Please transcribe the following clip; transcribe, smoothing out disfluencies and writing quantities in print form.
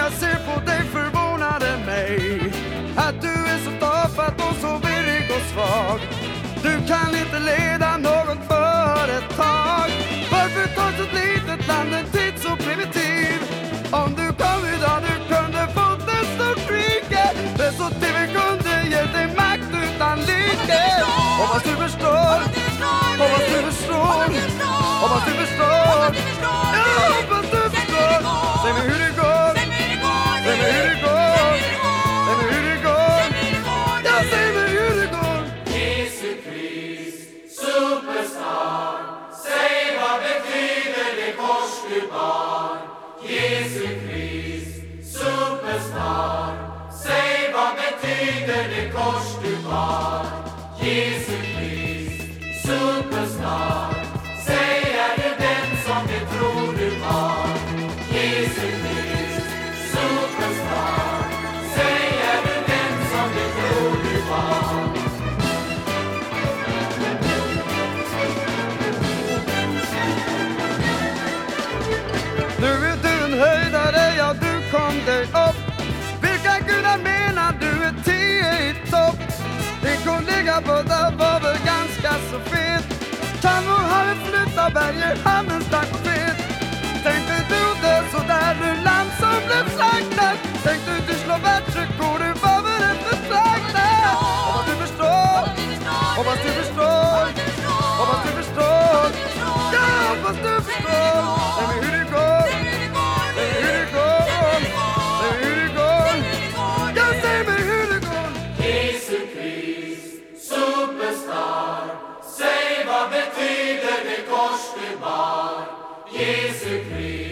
jag ser på dig förvånade mig. Att du är så tafatt och så virrig och svag. Du kan inte leda något företag. Varför tar så ett litet land en tid så primitiv? Om du kom idag du kunde fått en stor rike. Men så TV kunde ge dig makt utan like. Hoppas du förstår. Hoppas du förstår. Hoppas du förstår. Ja, hoppas du förstår. Säg mig hur det går. Säg mig hur det går. Säg mig hur det går. Ja, säg mig hur det går. Jesu Krist, superstar. Säg vad betyder det kors du bar. Jesu Krist, superstar. Säg vad betyder det kors du bar. Jesu Krist, superstar. Säg är du den som du tror du var. Jesu Krist, superstar. Säg är du den som du tror du var. Nu är du en höjdare, ja du kom dig upp. Vilka gudar menar du är 10 i topp? Din kollega båda var väl ganska så fet. Kan och han flytta berger, han en stark profet. Tänkte du det så där du land som blev slaktat. Tänkte du slå världsrekord, du var väl en förslagnad. Hoppas du förstår. Hoppas du förstår. Hoppas du förstår. Ja, hoppas du förstår. Säg mig hur det går. Säg mig hur det går. Säg mig hur det går. Ja, säg mig hur det går. Jesu Krist, superstar. Säg vad betyder det kors du bar. Jesu Krist.